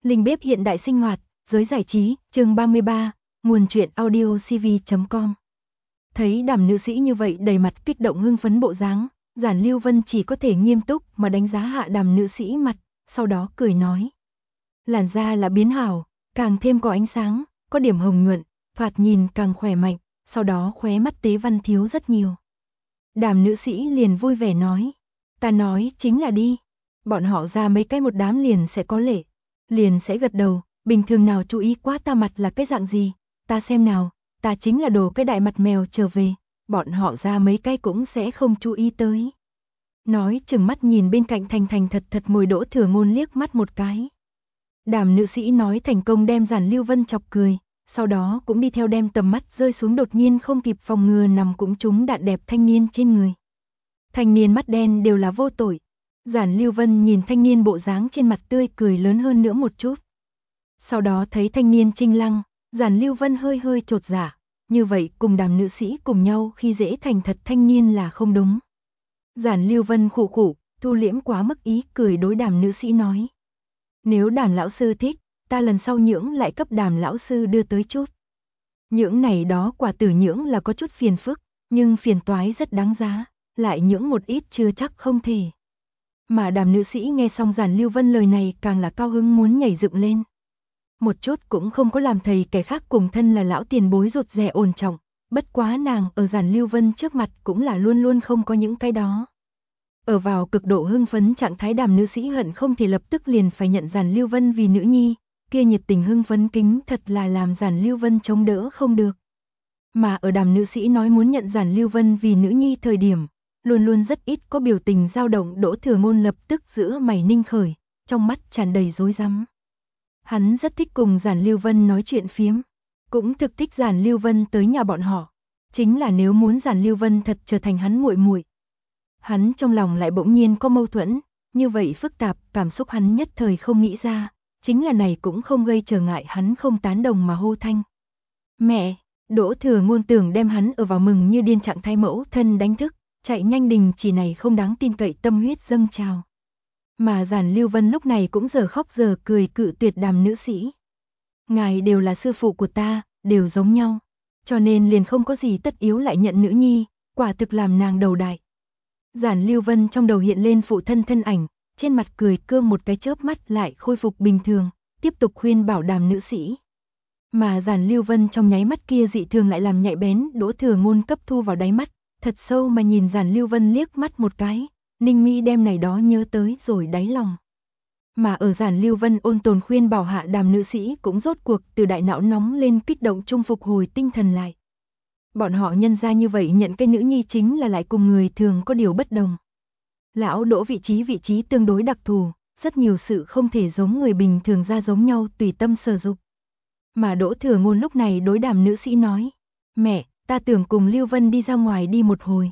Linh bếp hiện đại sinh hoạt, giới giải trí, chương 33, nguồn truyện audio cv.com. Thấy Đàm nữ sĩ như vậy đầy mặt kích động hưng phấn bộ dáng, Giản Lưu Vân chỉ có thể nghiêm túc mà đánh giá hạ Đàm nữ sĩ mặt, sau đó cười nói. Làn da là biến hảo, càng thêm có ánh sáng, có điểm hồng nhuận, thoạt nhìn càng khỏe mạnh, sau đó khóe mắt tế văn thiếu rất nhiều. Đàm nữ sĩ liền vui vẻ nói, ta nói chính là đi, bọn họ ra mấy cái một đám liền sẽ có lệ. Liền sẽ gật đầu, bình thường nào chú ý quá ta mặt là cái dạng gì, ta xem nào, ta chính là đồ cái đại mặt mèo trở về, bọn họ ra mấy cái cũng sẽ không chú ý tới. Nói chừng mắt nhìn bên cạnh thành thật thật ngồi Đỗ Thừa Ngôn liếc mắt một cái. Đàm nữ sĩ nói thành công đem Giản Lưu Vân chọc cười, sau đó cũng đi theo đem tầm mắt rơi xuống đột nhiên không kịp phòng ngừa nằm cũng trúng đạn đẹp thanh niên trên người. Thanh niên mắt đen đều là vô tội. Giản Lưu Vân nhìn thanh niên bộ dáng trên mặt tươi cười lớn hơn nữa một chút. Sau đó thấy thanh niên trinh lăng, Giản Lưu Vân hơi chột dạ, như vậy cùng Đàm nữ sĩ cùng nhau khi dễ thành thật thanh niên là không đúng. Giản Lưu Vân khụ khụ, thu liễm quá mức ý cười đối Đàm nữ sĩ nói. Nếu Đàm lão sư thích, ta lần sau nhưỡng lại cấp Đàm lão sư đưa tới chút. Nhưỡng này đó quả tử nhưỡng là có chút phiền phức, nhưng phiền toái rất đáng giá, lại nhưỡng một ít chưa chắc không thể. Mà Đàm nữ sĩ nghe xong Giản Lưu Vân lời này càng là cao hứng muốn nhảy dựng lên. Một chút cũng không có làm thầy kẻ khác cùng thân là lão tiền bối rụt rè ổn trọng, bất quá nàng ở Giản Lưu Vân trước mặt cũng là luôn luôn không có những cái đó. Ở vào cực độ hưng phấn trạng thái Đàm nữ sĩ hận không thể lập tức liền phải nhận Giản Lưu Vân vì nữ nhi, kia nhiệt tình hưng phấn kính thật là làm Giản Lưu Vân chống đỡ không được. Mà ở Đàm nữ sĩ nói muốn nhận Giản Lưu Vân vì nữ nhi thời điểm, luôn luôn rất ít có biểu tình dao động Đỗ Thừa Ngôn lập tức giữa mày ninh khởi, trong mắt tràn đầy rối rắm. Hắn rất thích cùng Giản Lưu Vân nói chuyện phiếm, cũng thực thích Giản Lưu Vân tới nhà bọn họ, chính là nếu muốn Giản Lưu Vân thật trở thành hắn muội muội. Hắn trong lòng lại bỗng nhiên có mâu thuẫn, như vậy phức tạp, cảm xúc hắn nhất thời không nghĩ ra, chính là này cũng không gây trở ngại hắn không tán đồng mà hô thanh. Mẹ, Đỗ Thừa Ngôn tưởng đem hắn ở vào mừng như điên trạng thái mẫu thân đánh thức, chạy nhanh đình chỉ này không đáng tin cậy tâm huyết dâng trào. Mà Giản Lưu Vân lúc này cũng giờ khóc giờ cười cự tuyệt Đàm nữ sĩ. Ngài đều là sư phụ của ta, đều giống nhau, cho nên liền không có gì tất yếu lại nhận nữ nhi, quả thực làm nàng đầu đại. Giản Lưu Vân trong đầu hiện lên phụ thân thân ảnh, trên mặt cười cương một cái chớp mắt lại khôi phục bình thường, tiếp tục khuyên bảo Đàm nữ sĩ. Mà Giản Lưu Vân trong nháy mắt kia dị thường lại làm nhạy bén Đỗ Thừa Ngôn cấp thu vào đáy mắt, thật sâu mà nhìn Giản Lưu Vân liếc mắt một cái, Ninh Mi đem này đó nhớ tới rồi đáy lòng. Mà ở Giản Lưu Vân ôn tồn khuyên bảo hạ Đàm nữ sĩ cũng rốt cuộc từ đại não nóng lên kích động trung phục hồi tinh thần lại. Bọn họ nhân ra như vậy nhận cái nữ nhi chính là lại cùng người thường có điều bất đồng. Lão Đỗ vị trí tương đối đặc thù, rất nhiều sự không thể giống người bình thường ra giống nhau tùy tâm sở dục. Mà Đỗ Thừa Ngôn lúc này đối Đàm nữ sĩ nói, mẹ, ta tưởng cùng Lưu Vân đi ra ngoài đi một hồi.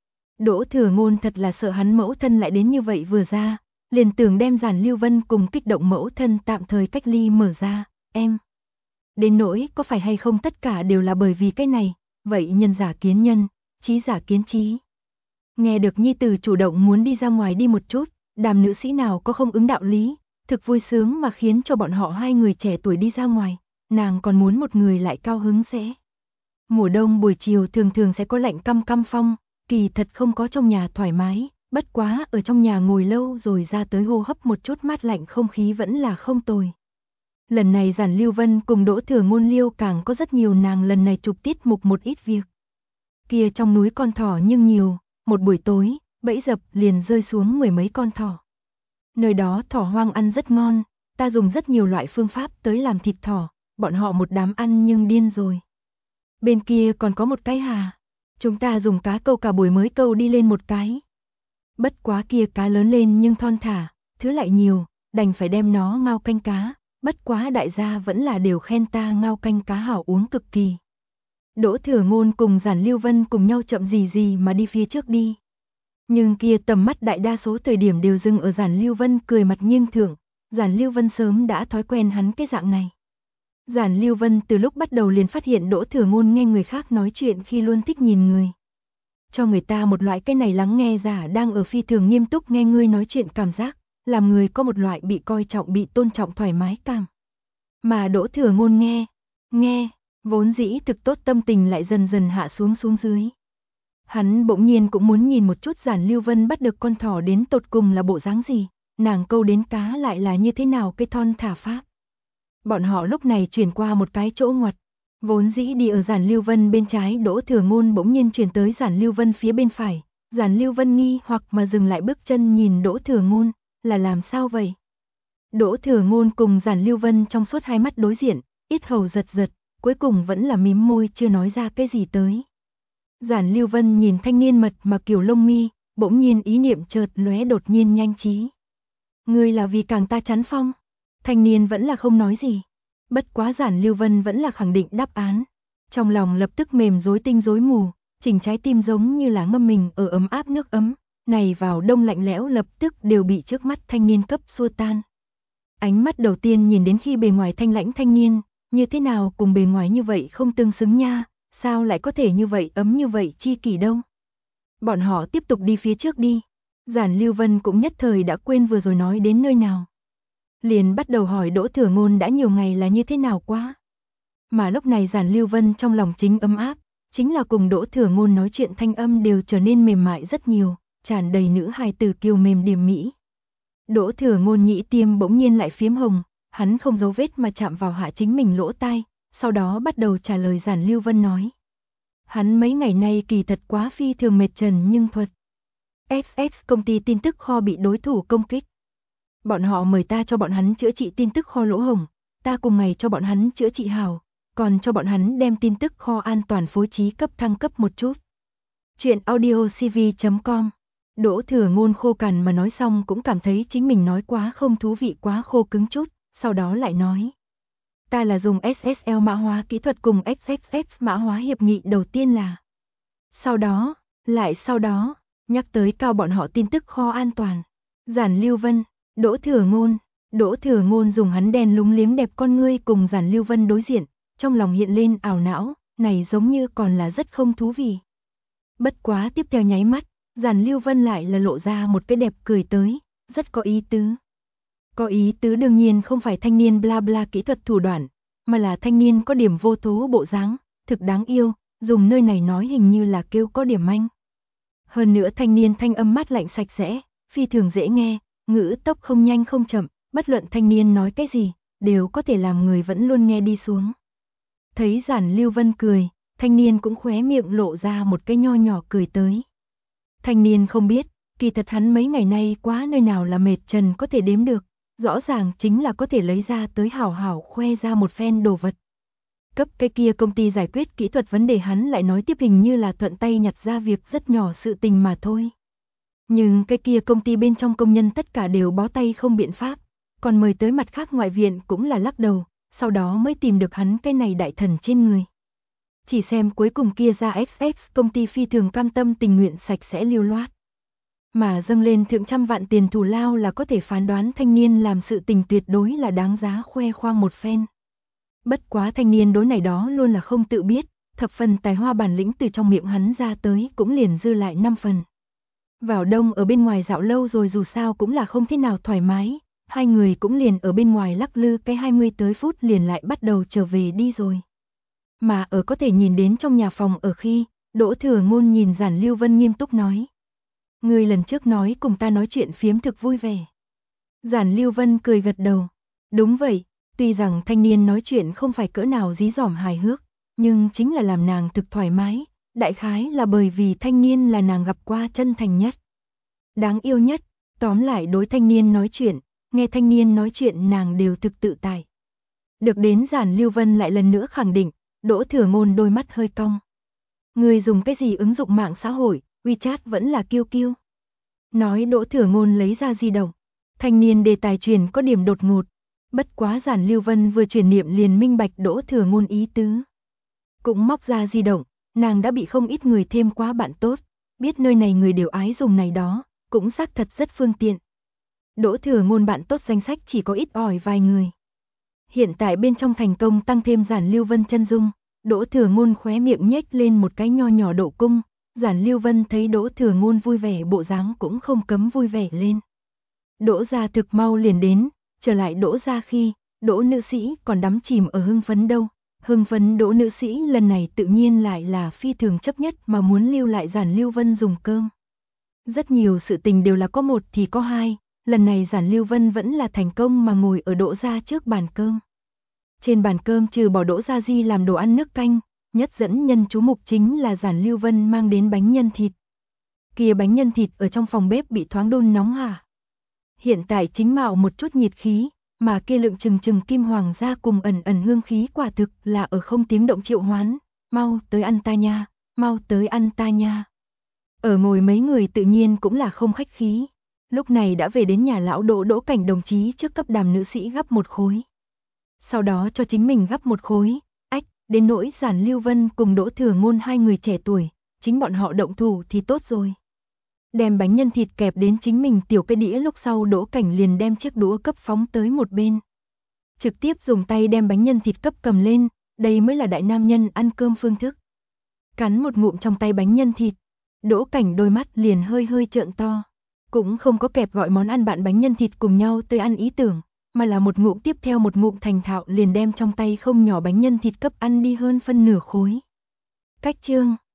Đỗ Thừa Ngôn thật là sợ hắn mẫu thân lại đến như vậy vừa ra, liền tưởng đem Giản Lưu Vân cùng kích động mẫu thân tạm thời cách ly mở ra, em. Đến nỗi có phải hay không tất cả đều là bởi vì cái này, vậy nhân giả kiến nhân, trí giả kiến trí. Nghe được nhi tử chủ động muốn đi ra ngoài đi một chút, Đàm nữ sĩ nào có không ứng đạo lý, thực vui sướng mà khiến cho bọn họ hai người trẻ tuổi đi ra ngoài, nàng còn muốn một người lại cao hứng sẽ. Mùa đông buổi chiều thường sẽ có lạnh căm phong, kỳ thật không có trong nhà thoải mái, bất quá ở trong nhà ngồi lâu rồi ra tới hô hấp một chút mát lạnh không khí vẫn là không tồi. Lần này Giản Lưu Vân cùng Đỗ Thừa Ngôn liêu càng có rất nhiều nàng lần này chụp tiết mục một ít việc. Kia trong núi con thỏ nhưng nhiều, một buổi tối, bẫy dập liền rơi xuống mười mấy con thỏ. Nơi đó thỏ hoang ăn rất ngon, ta dùng rất nhiều loại phương pháp tới làm thịt thỏ, bọn họ một đám ăn nhưng điên rồi. Bên kia còn có một cái hà, chúng ta dùng cá câu cả buổi mới câu đi lên một cái. Bất quá kia cá lớn lên nhưng thon thả, thứ lại nhiều, đành phải đem nó ngao canh cá, bất quá đại gia vẫn là đều khen ta ngao canh cá hảo uống cực kỳ. Đỗ Thừa Ngôn cùng Giản Lưu Vân cùng nhau chậm gì mà đi phía trước đi. Nhưng kia tầm mắt đại đa số thời điểm đều dừng ở Giản Lưu Vân cười mặt nghiêng thượng, Giản Lưu Vân sớm đã thói quen hắn cái dạng này. Giản Lưu Vân từ lúc bắt đầu liền phát hiện Đỗ Thừa Ngôn nghe người khác nói chuyện khi luôn thích nhìn người. Cho người ta một loại cái này lắng nghe giả đang ở phi thường nghiêm túc nghe ngươi nói chuyện cảm giác, làm người có một loại bị coi trọng bị tôn trọng thoải mái cảm. Mà Đỗ Thừa Ngôn nghe, vốn dĩ thực tốt tâm tình lại dần dần hạ xuống dưới. Hắn bỗng nhiên cũng muốn nhìn một chút Giản Lưu Vân bắt được con thỏ đến tột cùng là bộ dáng gì, nàng câu đến cá lại là như thế nào cái thon thả pháp. Bọn họ lúc này chuyển qua một cái chỗ ngoặt, vốn dĩ đi ở Giản Lưu Vân bên trái, Đỗ Thừa Ngôn bỗng nhiên chuyển tới Giản Lưu Vân phía bên phải. Giản Lưu Vân nghi hoặc mà dừng lại bước chân nhìn Đỗ Thừa Ngôn, là làm sao vậy? Đỗ Thừa Ngôn cùng Giản Lưu Vân trong suốt hai mắt đối diện, yết hầu giật giật, cuối cùng vẫn là mím môi chưa nói ra cái gì tới. Giản Lưu Vân nhìn thanh niên mật mà kiểu lông mi, bỗng nhiên ý niệm chợt lóe đột nhiên nhanh trí. Ngươi là vì càng ta chắn phong? Thanh niên vẫn là không nói gì. Bất quá Giản Lưu Vân vẫn là khẳng định đáp án. Trong lòng lập tức mềm rối tinh rối mù, chỉnh trái tim giống như là ngâm mình ở ấm áp nước ấm, này vào đông lạnh lẽo lập tức đều bị trước mắt thanh niên cấp xua tan. Ánh mắt đầu tiên nhìn đến khi bề ngoài thanh lãnh thanh niên, như thế nào cùng bề ngoài như vậy không tương xứng nha, sao lại có thể như vậy ấm như vậy chi kỷ đâu. Bọn họ tiếp tục đi phía trước đi. Giản Lưu Vân cũng nhất thời đã quên vừa rồi nói đến nơi nào. Liền bắt đầu hỏi Đỗ Thừa Ngôn đã nhiều ngày là như thế nào quá. Mà lúc này Giản Lưu Vân trong lòng chính ấm áp, chính là cùng Đỗ Thừa Ngôn nói chuyện thanh âm đều trở nên mềm mại rất nhiều, tràn đầy nữ hài tử kiều mềm điềm mỹ. Đỗ Thừa Ngôn nhĩ tiêm bỗng nhiên lại phiếm hồng, hắn không giấu vết mà chạm vào hạ chính mình lỗ tai, sau đó bắt đầu trả lời Giản Lưu Vân nói. Hắn mấy ngày nay kỳ thật quá phi thường mệt trần nhưng thuật. XX công ty tin tức kho bị đối thủ công kích. Bọn họ mời ta cho bọn hắn chữa trị tin tức kho lỗ hổng, ta cùng ngày cho bọn hắn chữa trị hào, còn cho bọn hắn đem tin tức kho an toàn phối trí cấp thăng cấp một chút. Chuyện audiocv.com. Đỗ Thừa Ngôn khô cằn mà nói xong cũng cảm thấy chính mình nói quá không thú vị, quá khô cứng chút, sau đó lại nói. Ta là dùng SSL mã hóa kỹ thuật cùng XXX mã hóa hiệp nghị đầu tiên là. Sau đó, nhắc tới cao bọn họ tin tức kho an toàn. Giản Lưu Vân, Đỗ Thừa Ngôn dùng hắn đen lúng liếng đẹp con ngươi cùng Giản Lưu Vân đối diện, trong lòng hiện lên ảo não, này giống như còn là rất không thú vị. Bất quá tiếp theo nháy mắt, Giản Lưu Vân lại là lộ ra một cái đẹp cười tới, rất có ý tứ. Có ý tứ đương nhiên không phải thanh niên bla bla kỹ thuật thủ đoạn, mà là thanh niên có điểm vô tố bộ dáng, thực đáng yêu, dùng nơi này nói hình như là kêu có điểm manh. Hơn nữa thanh niên thanh âm mát lạnh sạch sẽ, phi thường dễ nghe, ngữ tốc không nhanh không chậm, bất luận thanh niên nói cái gì, đều có thể làm người vẫn luôn nghe đi xuống. Thấy Giản Lưu Vân cười, thanh niên cũng khóe miệng lộ ra một cái nho nhỏ cười tới. Thanh niên không biết, kỳ thật hắn mấy ngày nay quá nơi nào là mệt trần có thể đếm được, rõ ràng chính là có thể lấy ra tới hảo hảo khoe ra một phen đồ vật. Cấp cái kia công ty giải quyết kỹ thuật vấn đề hắn lại nói tiếp hình như là thuận tay nhặt ra việc rất nhỏ sự tình mà thôi. Nhưng cái kia công ty bên trong công nhân tất cả đều bó tay không biện pháp, còn mời tới mặt khác ngoại viện cũng là lắc đầu, sau đó mới tìm được hắn cái này đại thần trên người. Chỉ xem cuối cùng kia ra XX công ty phi thường cam tâm tình nguyện sạch sẽ lưu loát. Mà dâng lên thượng trăm vạn tiền thù lao là có thể phán đoán thanh niên làm sự tình tuyệt đối là đáng giá khoe khoang một phen. Bất quá thanh niên đối này đó luôn là không tự biết, thập phần tài hoa bản lĩnh từ trong miệng hắn ra tới cũng liền dư lại 5 phần. Vào đông ở bên ngoài dạo lâu rồi dù sao cũng là không thế nào thoải mái, hai người cũng liền ở bên ngoài lắc lư cái 20 tới phút liền lại bắt đầu trở về đi rồi. Mà ở có thể nhìn đến trong nhà phòng ở khi, Đỗ Thừa Ngôn nhìn Giản Lưu Vân nghiêm túc nói. Người lần trước nói cùng ta nói chuyện phiếm thực vui vẻ. Giản Lưu Vân cười gật đầu. Đúng vậy, tuy rằng thanh niên nói chuyện không phải cỡ nào dí dỏm hài hước, nhưng chính là làm nàng thực thoải mái, đại khái là bởi vì thanh niên là nàng gặp qua chân thành nhất, đáng yêu nhất, tóm lại đối thanh niên nói chuyện, nghe thanh niên nói chuyện nàng đều thực tự tại. Được đến Giản Lưu Vân lại lần nữa khẳng định, Đỗ Thừa Ngôn đôi mắt hơi cong. Người dùng cái gì ứng dụng mạng xã hội, WeChat vẫn là QQ. Nói Đỗ Thừa Ngôn lấy ra di động, thanh niên đề tài truyền có điểm đột ngột, bất quá Giản Lưu Vân vừa truyền niệm liền minh bạch Đỗ Thừa Ngôn ý tứ. Cũng móc ra di động, nàng đã bị không ít người thêm quá bạn tốt, biết nơi này người đều ái dùng này đó, cũng xác thật rất phương tiện. Đỗ Thừa Ngôn bạn tốt danh sách chỉ có ít ỏi vài người. Hiện tại bên trong thành công tăng thêm Giản Lưu Vân chân dung, Đỗ Thừa Ngôn khóe miệng nhếch lên một cái nho nhỏ độ cung, Giản Lưu Vân thấy Đỗ Thừa Ngôn vui vẻ bộ dáng cũng không cấm vui vẻ lên. Đỗ gia thực mau liền đến, trở lại Đỗ gia khi, Đỗ nữ sĩ còn đắm chìm ở hưng phấn đâu. Hưng phấn Đỗ nữ sĩ lần này tự nhiên lại là phi thường chấp nhất mà muốn lưu lại Giản Lưu Vân dùng cơm. Rất nhiều sự tình đều là có một thì có hai, lần này Giản Lưu Vân vẫn là thành công mà ngồi ở Đỗ gia trước bàn cơm. Trên bàn cơm trừ bỏ Đỗ Gia Di làm đồ ăn nước canh, nhất dẫn nhân chú mục chính là Giản Lưu Vân mang đến bánh nhân thịt. Kia bánh nhân thịt ở trong phòng bếp bị thoáng đun nóng hả? Hiện tại chính mạo một chút nhiệt khí, mà kia lượng chừng kim hoàng gia cùng ẩn ẩn hương khí quả thực là ở không tiếng động triệu hoán, mau tới ăn ta nha, mau tới ăn ta nha. Ở ngồi mấy người tự nhiên cũng là không khách khí, lúc này đã về đến nhà lão Đỗ Đỗ Cảnh đồng chí trước cấp Đàm nữ sĩ gắp một khối. Sau đó cho chính mình gắp một khối, đến nỗi Giản Lưu Vân cùng Đỗ Thừa Ngôn hai người trẻ tuổi, chính bọn họ động thủ thì tốt rồi. Đem bánh nhân thịt kẹp đến chính mình tiểu cái đĩa lúc sau Đỗ Cảnh liền đem chiếc đũa cấp phóng tới một bên. Trực tiếp dùng tay đem bánh nhân thịt cấp cầm lên, đây mới là đại nam nhân ăn cơm phương thức. Cắn một ngụm trong tay bánh nhân thịt, Đỗ Cảnh đôi mắt liền hơi hơi trợn to. Cũng không có kẹp gọi món ăn bạn bánh nhân thịt cùng nhau tới ăn ý tưởng, mà là một ngụm tiếp theo một ngụm thành thạo liền đem trong tay không nhỏ bánh nhân thịt cấp ăn đi hơn phân nửa khối. Cách chương